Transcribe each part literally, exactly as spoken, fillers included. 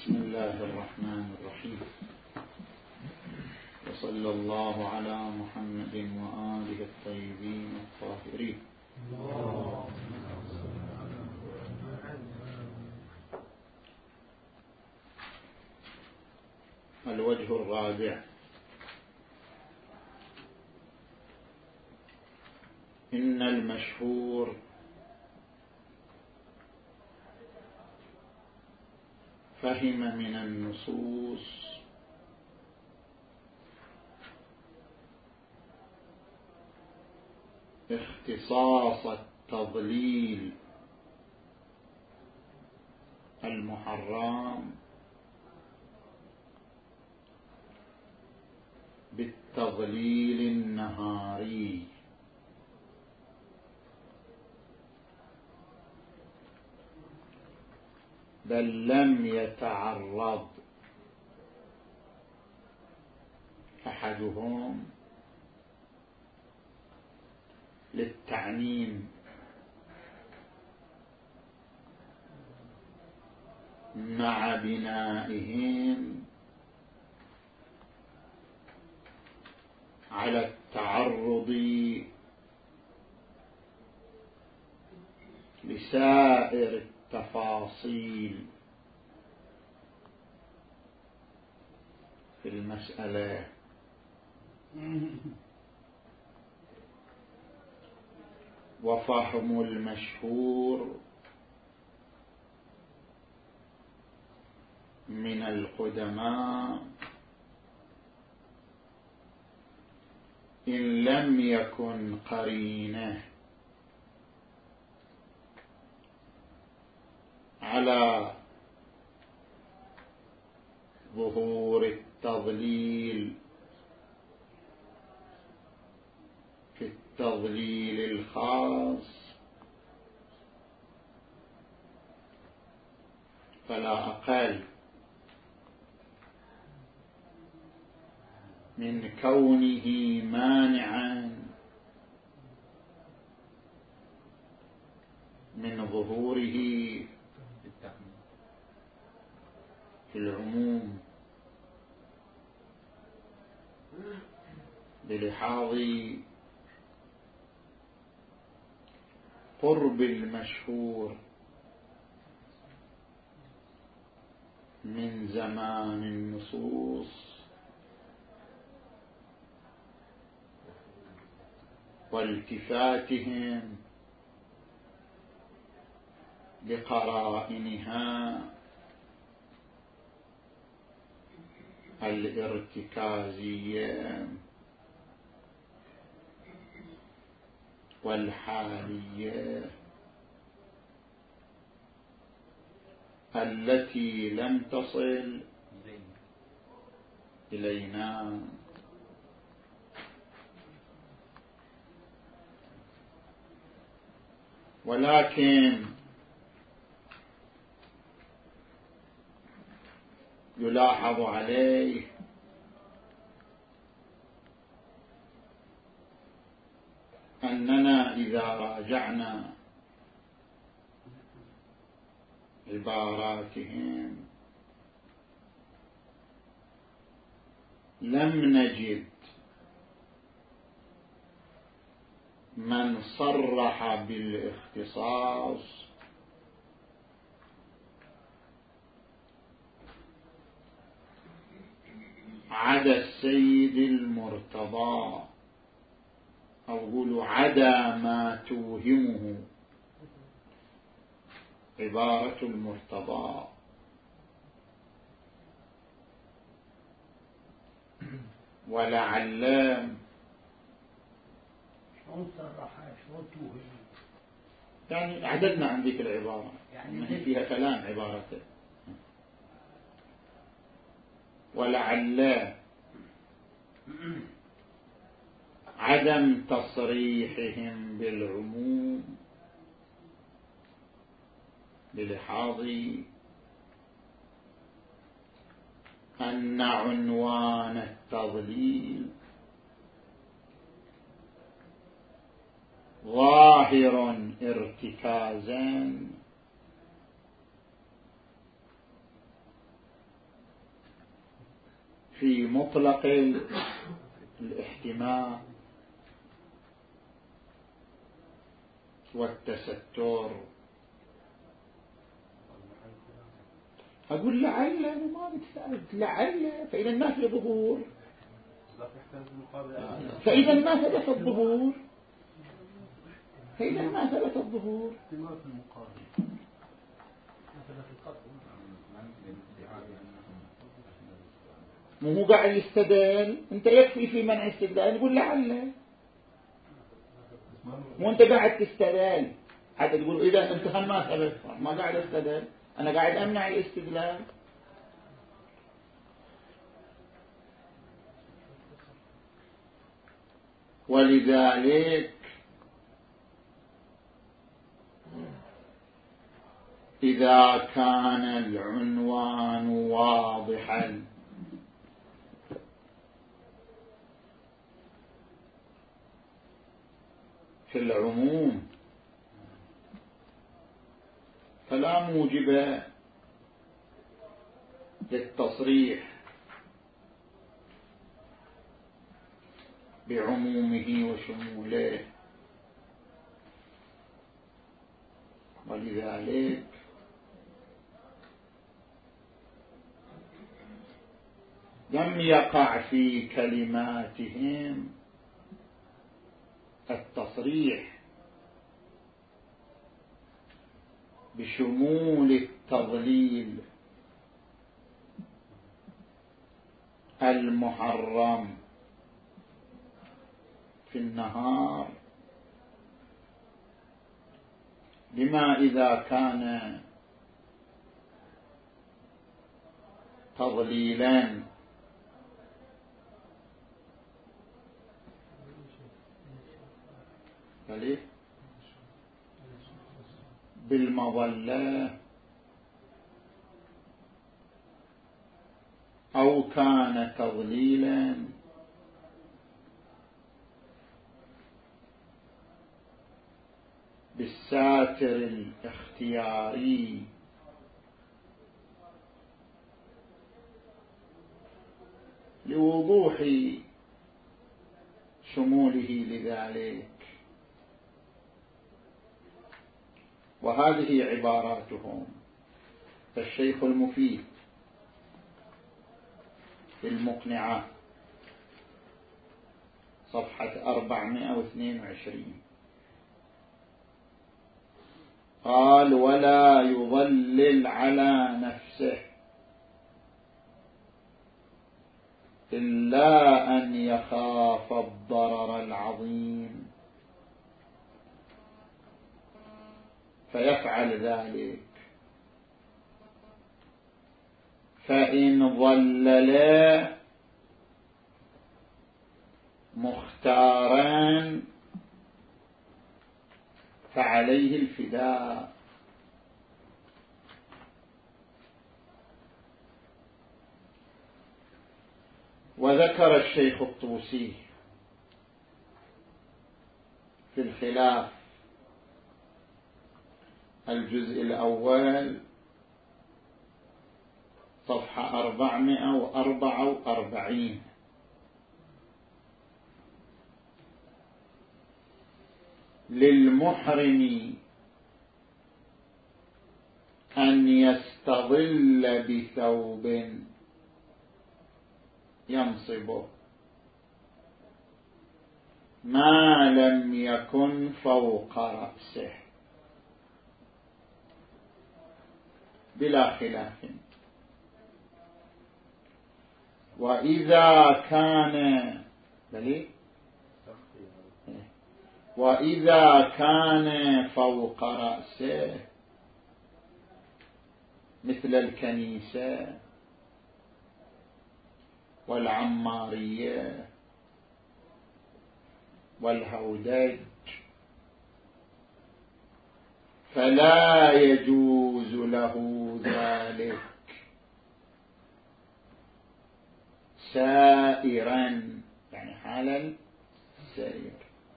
بسم الله الرحمن الرحيم، وصلى الله على محمد وآله الطيبين الطاهرين. الوجه الرابع: إن المشهور فهم من النصوص اختصاص التضليل المحرم بالتضليل النهاري، بل لم يتعرض أحدهم للتعميم مع بنائهم على التعرض لسائر التفاصيل في المسألة. وفهم المشهور من القدماء إن لم يكن قرينه على ظهور التضليل في التضليل الخاص، فلا أقل من كونه مانعا من ظهوره في العموم بلحاظ قرب المشهور من زمان النصوص والتفاتهم بقرائنها الارتكازية والحالية التي لم تصل إلينا. ولكن يلاحظ عليه أننا إذا راجعنا عباراتهم لم نجد من صرح بالاختصاص عدا السيد المرتضى، أو قولوا عدا ما توهمه عبارة المرتضى. ولعل شلون صرحها شلون توهم؟ يعني عددنا عن ذيك العبارة، يعني فيها كلام عبارته. ولعل عدم تصريحهم بالعموم بلحاظ أن عنوان التضليل ظاهر ارتكازا في مطلق الاحتمال والتستر. أقول لعل، أنا ما بتسأل لعل، فإذا ما في ظهور، فإذا ما ثبت الظهور، فإذا ما ثبت الظهور مو قاعد يستدل. أنت يكفي في منع استدلال يقول لعل، مو أنت قاعد تستدل حتى تقول إذا أنت ما ثبت، ما قاعد استدل، أنا قاعد أمنع الاستدلال. ولذلك إذا كان العنوان واضحا في العموم فلا موجب للتصريح بعمومه وشموله. ولذلك لم يقع في كلماتهم التصريح بشمول التضليل المحرم في النهار، بما إذا كان تضليلا بالمظلة أو كان تضليلا بالساتر الاختياري لوضوح شموله لذلك. وهذه عباراتهم. الشيخ المفيد في المقنعة صفحة أربعمائة واثنين وعشرين قال: ولا يضلل على نفسه إلا أن يخاف الضرر العظيم فيفعل ذلك، فإن ضلل مختارا فعليه الفداء. وذكر الشيخ الطوسي في الخلاف الجزء الأول صفحة أربعمائة وأربعة وأربعين للمحرم أن يستظل بثوب ينصبه ما لم يكن فوق رأسه بلا خلاف. وإذا كان بلي وإذا كان فوق رأسه مثل الكنيسة والعمارية والهودج فلا يجوز له ذلك سائرا، يعني حال السير.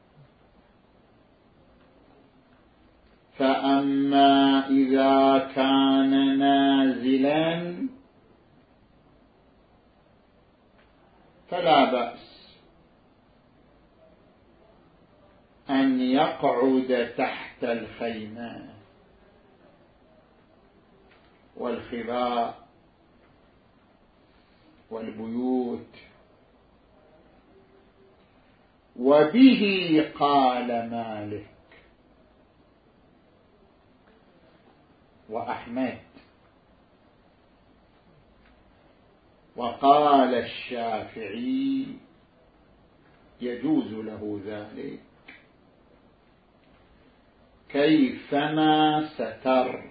فأما إذا كان نازلا فلا بأس أن يقعد تحت الخيمة والخباء والبيوت. وبه قال مالك وأحمد وقال الشافعي يجوز له ذلك كيفما ستر.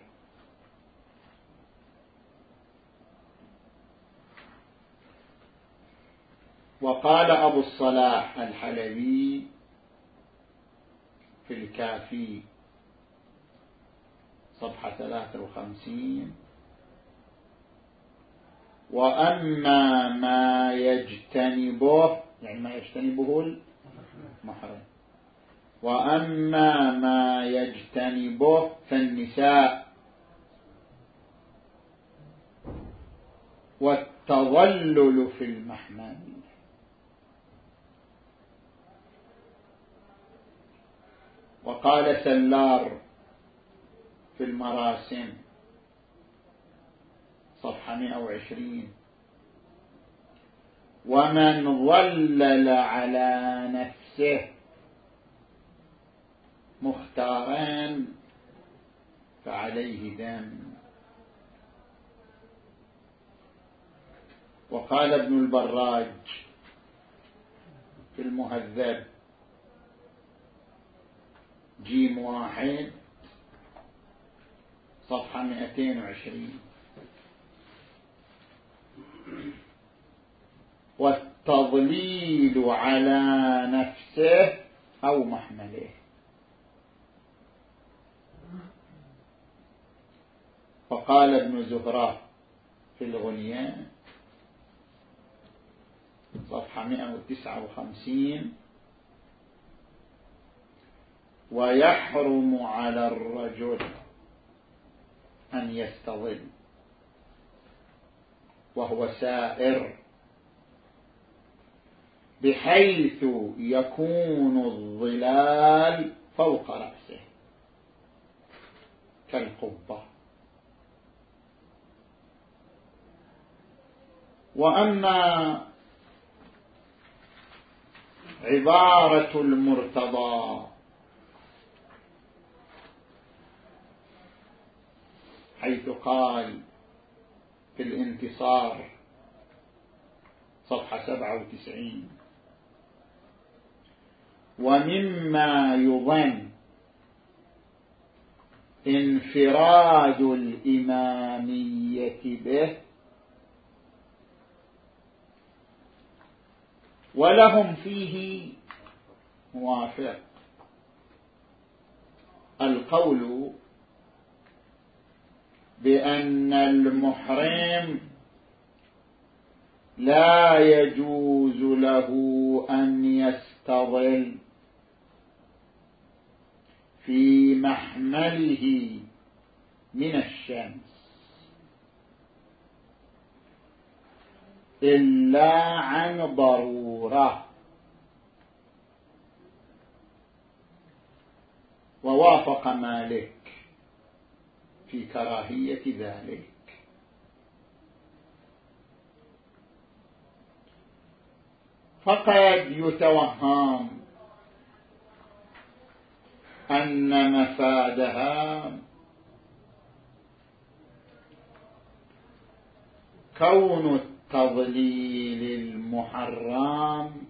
وقال أبو الصلاح الحلبي في الكافي صفحة ثلاثة وخمسين: وأما ما يجتنبه، يعني ما يجتنبه المحرم، وأما ما يجتنبه فالنساء والتظلل في المحمل. وقال سلار في المراسم صفحة مئة وعشرين: ومن ظلل على نفسه مختارا فعليه دم. وقال ابن البراج في المهذب جيم واحد صفحة مئتين وعشرين: والتضليل على نفسه أو محمله. وقال ابن زهرة في الغنية صفحة مئة وتسعة وخمسين: ويحرم على الرجل أن يستظل وهو سائر بحيث يكون الظلال فوق رأسه كالقبة. وأما عبارة المرتضى حيث قال في الانتصار صفحة سبعة وتسعين: ومما يظن انفراد الإمامية به ولهم فيه موافق القول بأن المحرم لا يجوز له أن يستظل في محمله من الشمس إلا عن ضرورة. ووافق مالك في كراهية ذلك. فقد يتوهم أن مفادها كون التضليل المحرم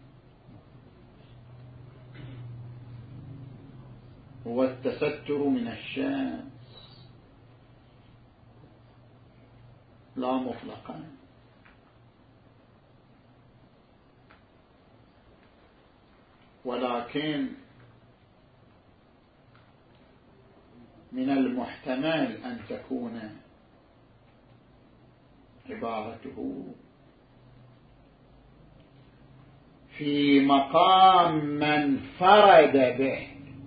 هو التستر من الشمس لا مطلقا. ولكن من المحتمل أن تكون عبارته في مقام من فرد به،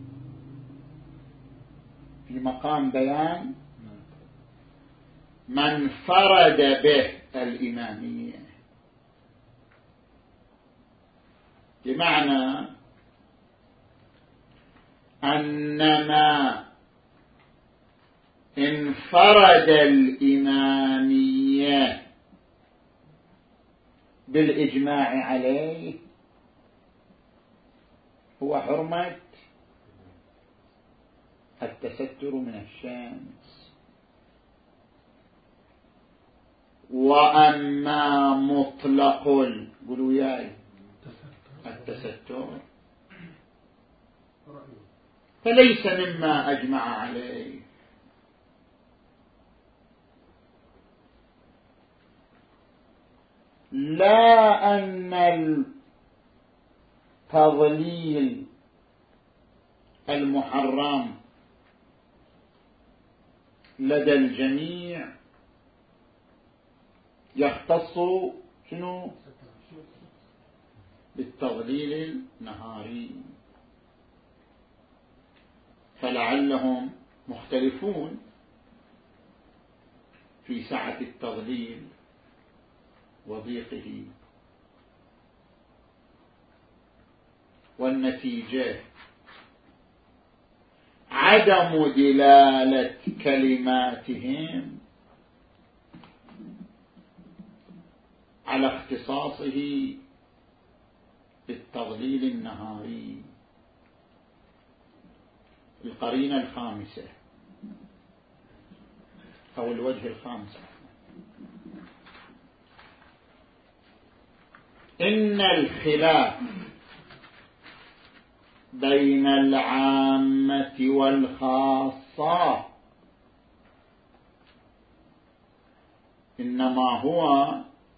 في مقام بيان من فرد به الإمامية، بمعنى أنما انفرد الإمامية بالإجماع عليه هو حرمة التستر من الشمس، وأما مطلق قولوا ياي التستر فليس مما أجمع عليه. لا أن التضليل المحرم لدى الجميع يختص شنو بالتضليل النهاري، فلعلهم مختلفون في سعة التضليل وضيقه، والنتيجة عدم دلالة كلماتهم على اختصاصه بالتضليل النهاري. القرينة الخامسة أو الوجه الخامس، إن الخلاف بين العامة والخاصة إنما هو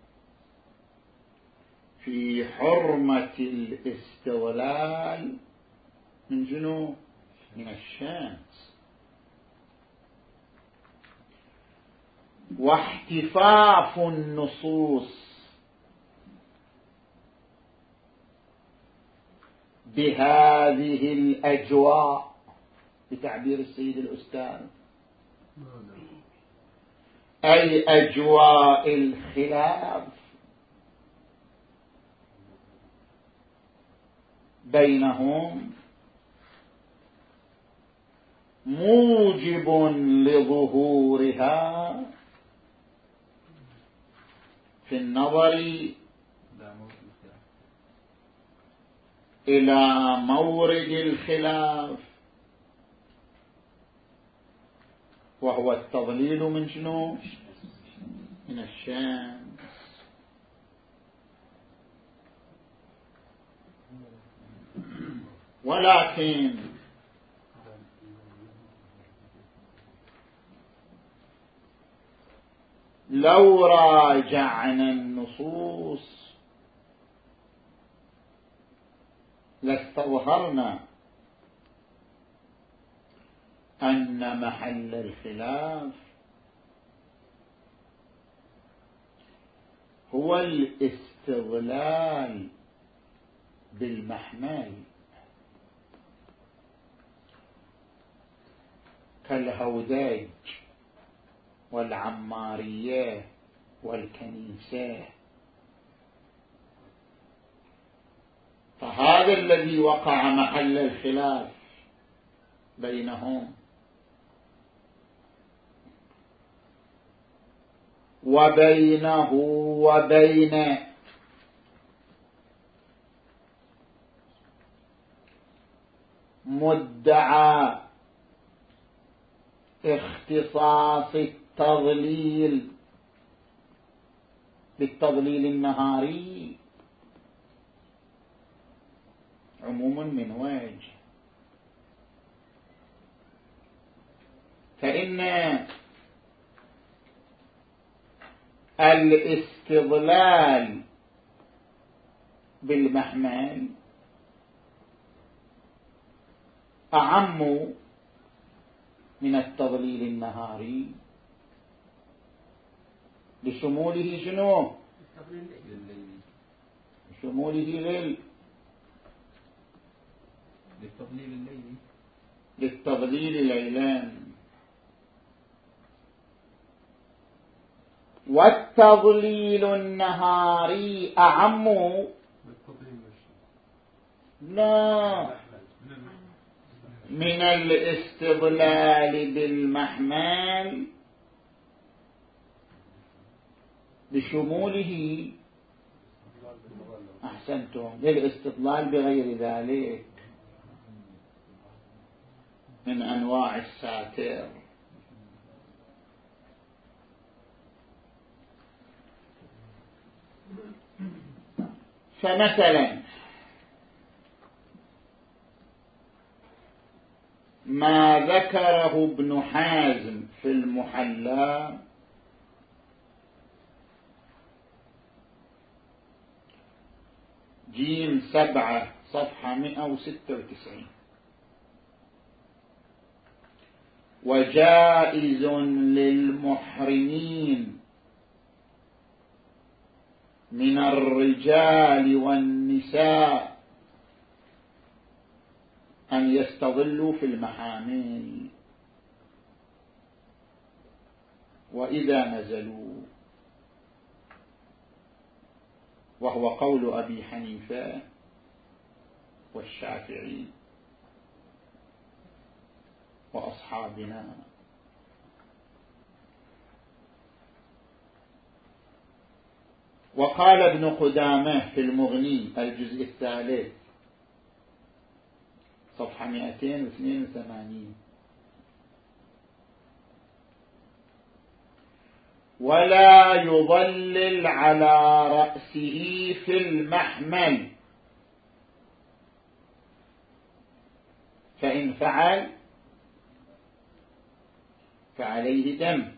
في حرمة الاستغلال من جنو من الشمس، واحتفاف النصوص بهذه الأجواء بتعبير السيد الأستاذ، أي أجواء الخلاف بينهم، موجب لظهورها في النظر إلى مورد الخلاف، وهو التضليل من شنو؟ من الشمس. ولكن لو راجعنا النصوص لاستظهرنا أن محل الخلاف هو الاستغلال بالمحمل كالهوداج والعمارية والكنيسة، فهذا الذي وقع محل الخلاف بينهم، وبينه وبين مدعى اختصاص التضليل بالتضليل النهاري عموما من وجه، فإن الاستضلال بالمحمل أعم من التضليل النهاري لشموله شنو؟ لشموله لل للتضليل الليلي للتضليل ليلان، والتضليل النهاري أعم لا، من الاستضلال بالمحمل بشموله، أحسنتم، للاستضلال بغير ذلك من أنواع الساتر. فمثلا ما ذكره ابن حازم في المحلى جيم سبعة صفحة مئة وستة وتسعين: وجائز للمحرمين من الرجال والنساء أن يستظلوا في المحامل وإذا نزلوا، وهو قول أبي حنيفة والشافعي وأصحابنا. وقال ابن قدامة في المغني الجزء الثالث صفحة مئتين واثنين وثمانين: ولا يضلل على رأسه في المحمل، فإن فعل فعليه دم.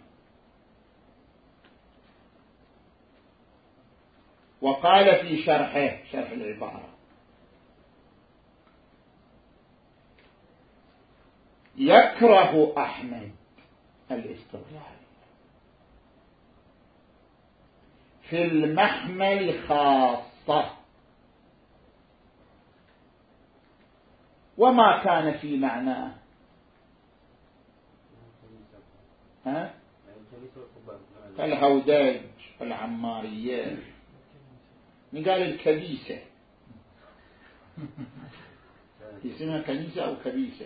وقال في شرحه، شرح العبارة: يكره أحمد الاستظلال في المحمل خاصة، وما كان في معناه ها كالهوداج والعمارية، قال الكبيسة، اسمها كنيسة أو كبيسة.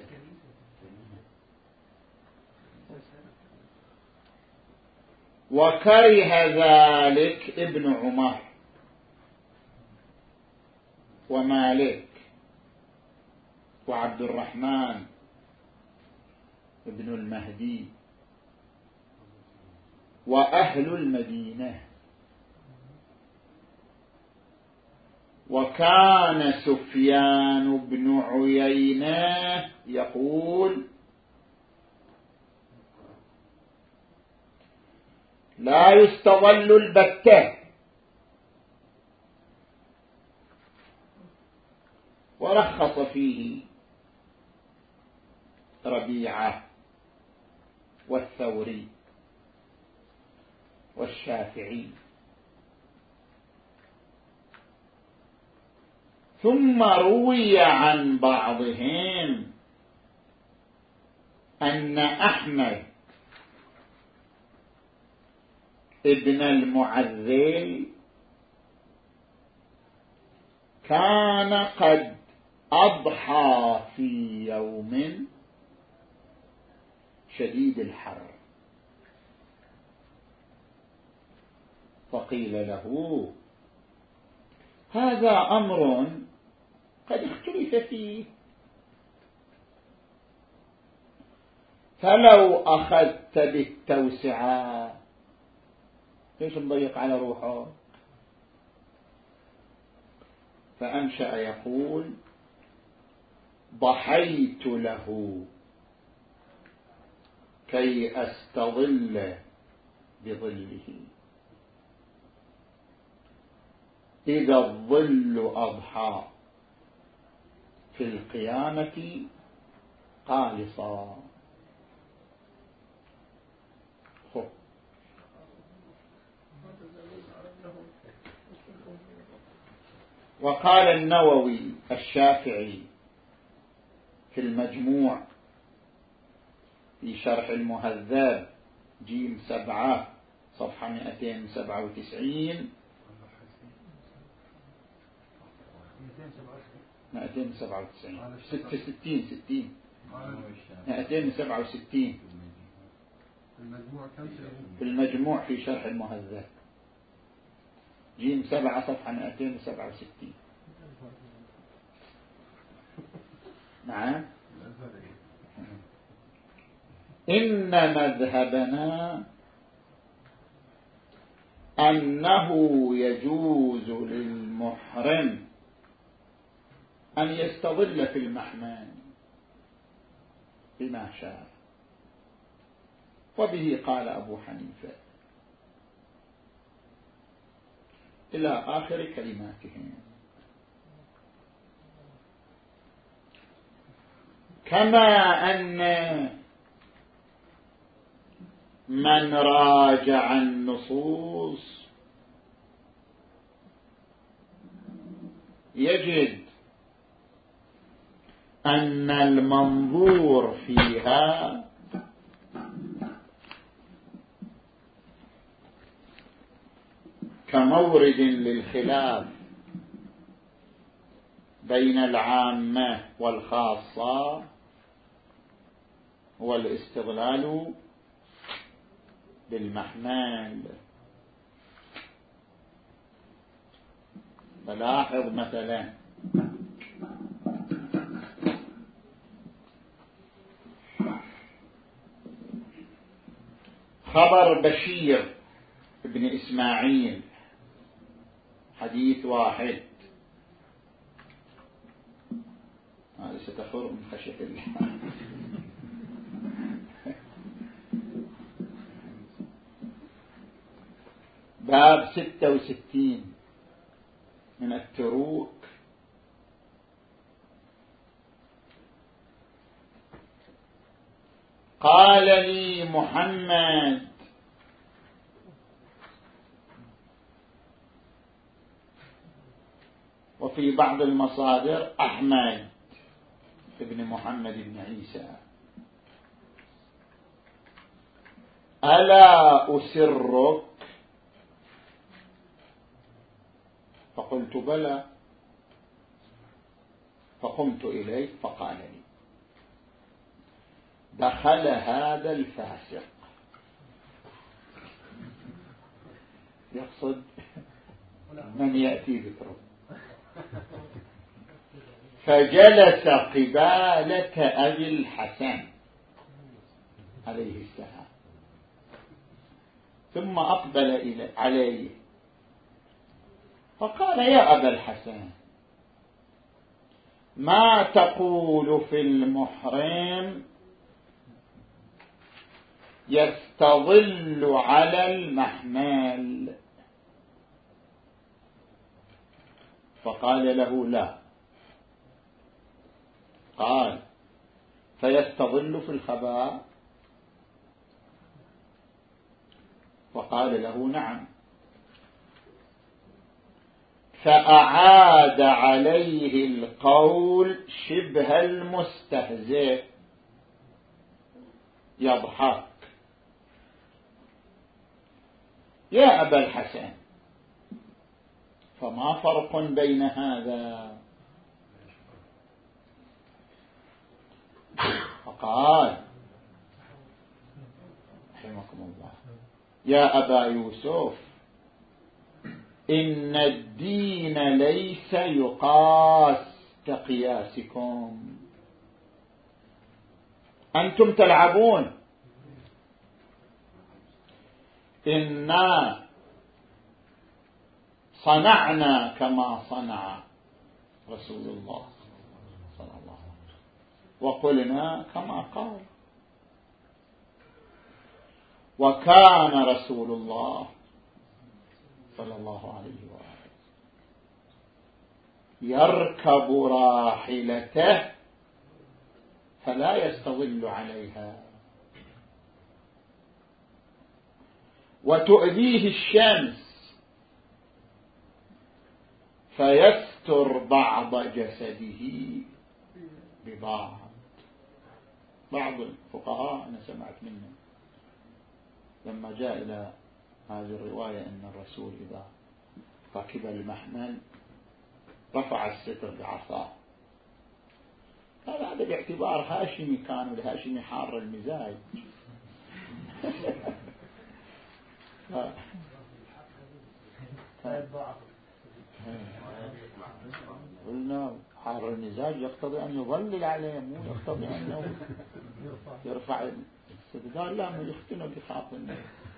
وكره ذلك ابن عمر ومالك وعبد الرحمن ابن المهدي وأهل المدينة. وكان سفيان بن عيينة يقول: لا يستظل البتة. ورخص فيه ربيعة والثوري والشافعي. ثم روي عن بعضهم أن أحمد ابن المعذل كان قد أضحى في يوم شديد الحر، فقيل له: هذا أمر قد اختلف فيه، فلو أخذت بالتوسعة ليش مضيق على روحه؟ فأنشأ يقول: ضحيت له كي أستظل بظله، إذا الظل أضحى في القيامة قالصا. وقال النووي الشافعي في المجموع في شرح المهذب جيم سبعة صفحة مئتين وسبعة وتسعين: مئتين وسبعة وتسعين ستة ستين ستين مئتين وسبعة وستين المجموع كم في المجموع في شرح المهذب جيم سبعة صفحة مئتين وسبعة وستين. نعم. إن مذهبنا أنه يجوز للمحرم أن يستظل في المحمل بما شاء، وبه قال أبو حنيفة إلى آخر كلماتهم. كما أن من راجع النصوص يجد أن المنظور فيها كمورد للخلاف بين العامة والخاصة هو الاستغلال بالمحمل. فلاحظ مثلا خبر بشير ابن إسماعيل حديث واحد، هذا ستفر من خشية الله. باب ستة وستين من التروك. قال لي محمد وفي بعض المصادر أحمد ابن محمد بن عيسى ألا أسرك؟ فقلت بلى، فقمت إليه فقال لي دخل هذا الفاسق، يقصد من يأتي ذكره، فجلس قبالة أبي الحسن عليه السلام ثم أقبل عليه فقال يا أبا الحسن ما تقول في المحرم يستظل على المحمل؟ فقال له لا. قال فيستظل في الخباء؟ فقال له نعم. فأعاد عليه القول شبه المستهزئ يضحك. يا أبا الحسن فما فرق بين هذا؟ فقال رحمكم الله يا أبا يوسف إن الدين ليس يقاس كقياسكم، أنتم تلعبون، إنا صنعنا كما صنع رسول الله صلى الله عليه وسلم وقلنا كما قال. وكان رسول الله صلى الله عليه وآله يركب راحلته فلا يستظل عليها وتؤذيه الشمس فيستر بعض جسده ببعض. بعض الفقهاء أنا سمعت منهم لما جاء إلى هذه الرواية أن الرسول إذا ركب المحمل رفع الستر بعصاه هذا هذا باعتبار هاشمي، كان والهاشمي حار المزاج. قلنا حار المزاج يقتضي أن يظلل عليه، مو يقتضي أنه يرفع الاستدلال، لا من يختنه بخاطنه.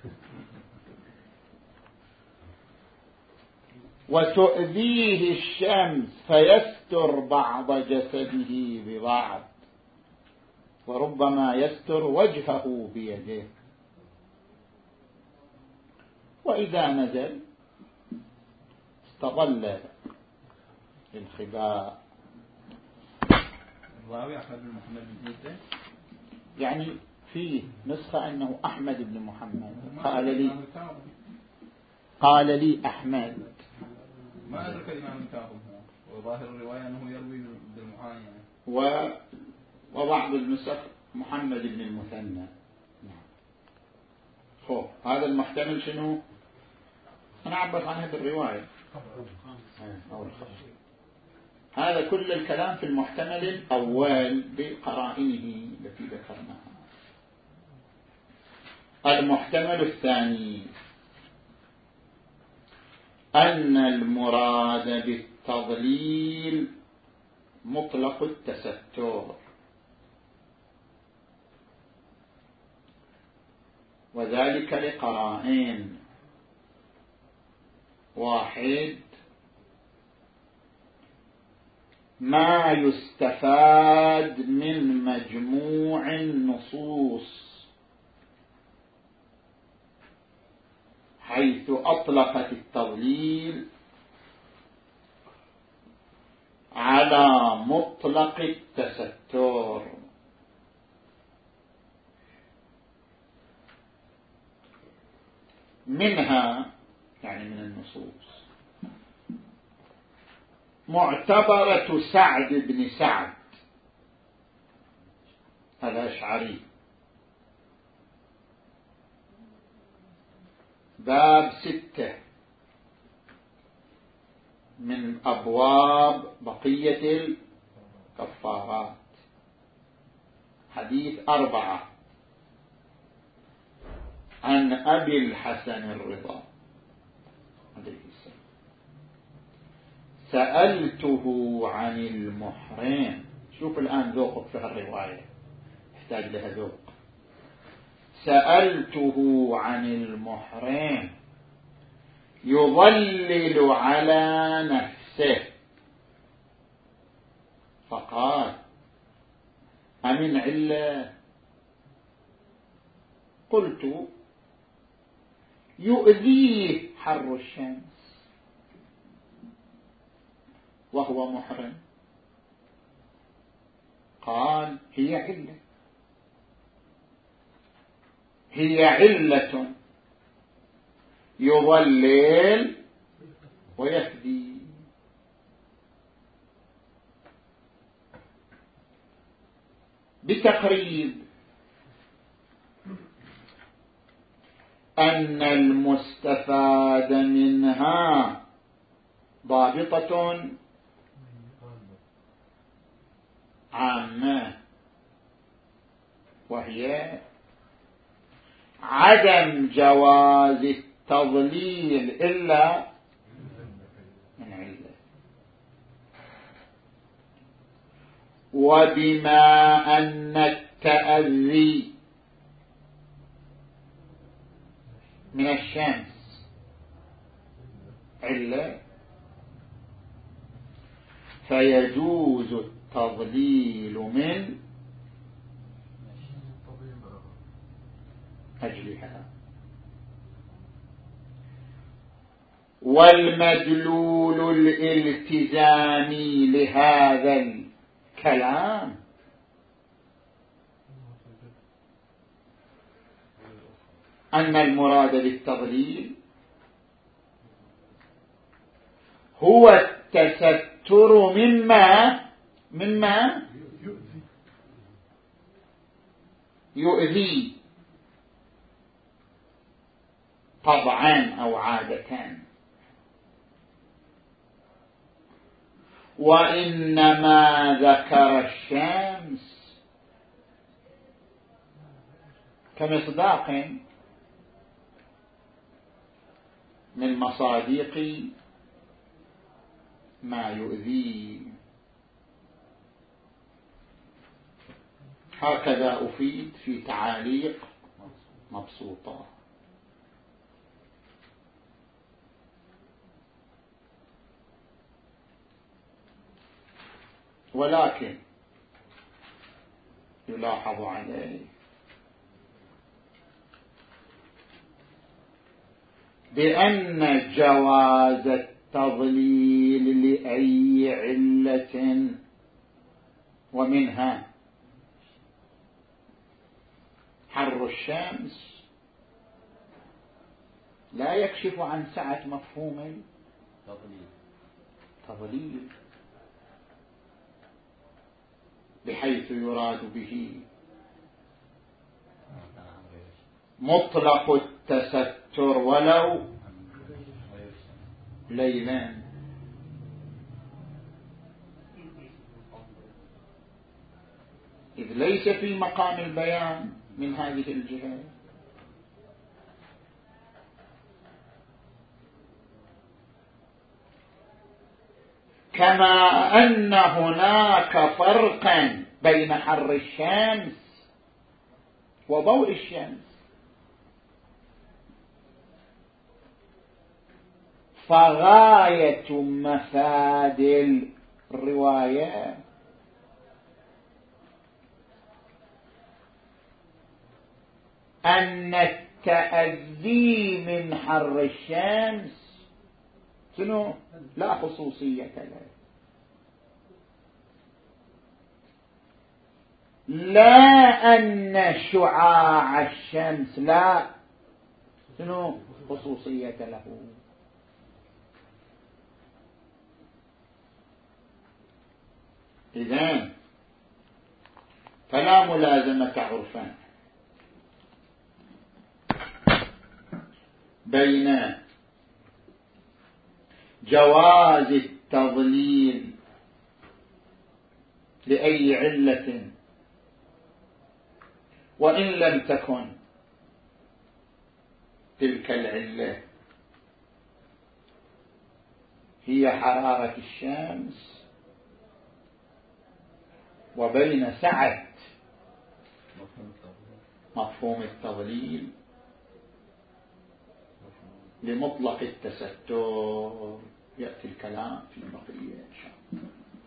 وتؤذيه الشمس فيستر بعض جسده ببعض، وربما يستر وجهه بيده، وإذا نزل استظل الخباء. الراوي أحمد بن محمد بن عيسى، يعني في نسخة أنه أحمد بن محمد، قال لي قال لي أحمد، ما أدرك الإمام الكاظم، وظاهر الرواية أنه يروي بالمعاينة، و وبعض النسخ محمد بن المثنى. خوف هذا المحتمل شنو؟ أنا عبر عنها بالرواية أو الخبر. هذا كل الكلام في المحتمل الأول بقرائنه التي ذكرناها. المحتمل الثاني أن المراد بالتضليل مطلق التستر، وذلك لقرائن: واحد، ما يستفاد من مجموع النصوص حيث أطلقت التضليل على مطلق التستر. منها يعني من النصوص معتبرة سعد بن سعد الأشعري، باب ستة من أبواب بقية الكفارات، حديث أربعة عن أبي الحسن الرضا عليه السلام: سألته عن المحرم. شوف الآن ذوقك في الرواية، يحتاج لها ذوق. سألته عن المحرم يظلل على نفسه فقال: أمن علة؟ قلت: يؤذيه حر الشمس وهو محرم. قال: هي علة، هي علة يضلل ويفدي. بتقريب أن المستفاد منها ضابطة عامة، وهي عدم جواز التضليل إلا من علة. وبما أن التأذي من الشمس علة، فيجوز التضليل من أجلها. والمدلول الالتزامي لهذا الكلام أن المراد بالتضليل هو التستر مما مما يؤذي طبعا أو عادة، وإنما ذكر الشمس كمصداق من مصادق ما يؤذيه. هكذا أفيد في تعاليق مبسوطة. ولكن يلاحظ عليه بأن جواز التضليل لأي علة ومنها حر الشمس لا يكشف عن سعة مفهوم التضليل، بحيث يراد به مطلق التستر ولو ليلا، إذ ليس في مقام البيان من هذه الجهة. كما أن هناك فرقا بين حر الشمس وضوء الشمس، فغاية مفاد الرواية أن التأذي من حر الشمس شنو؟ لا خصوصية له، لا أن شعاع الشمس لا شنو خصوصية له. إذن فلا ملازمة عرفا بين جواز التضليل لأي علة وإن لم تكن تلك العلة هي حرارة الشمس، وبين سعة مفهوم التضليل لمطلق التستر. يأتي الكلام في بقية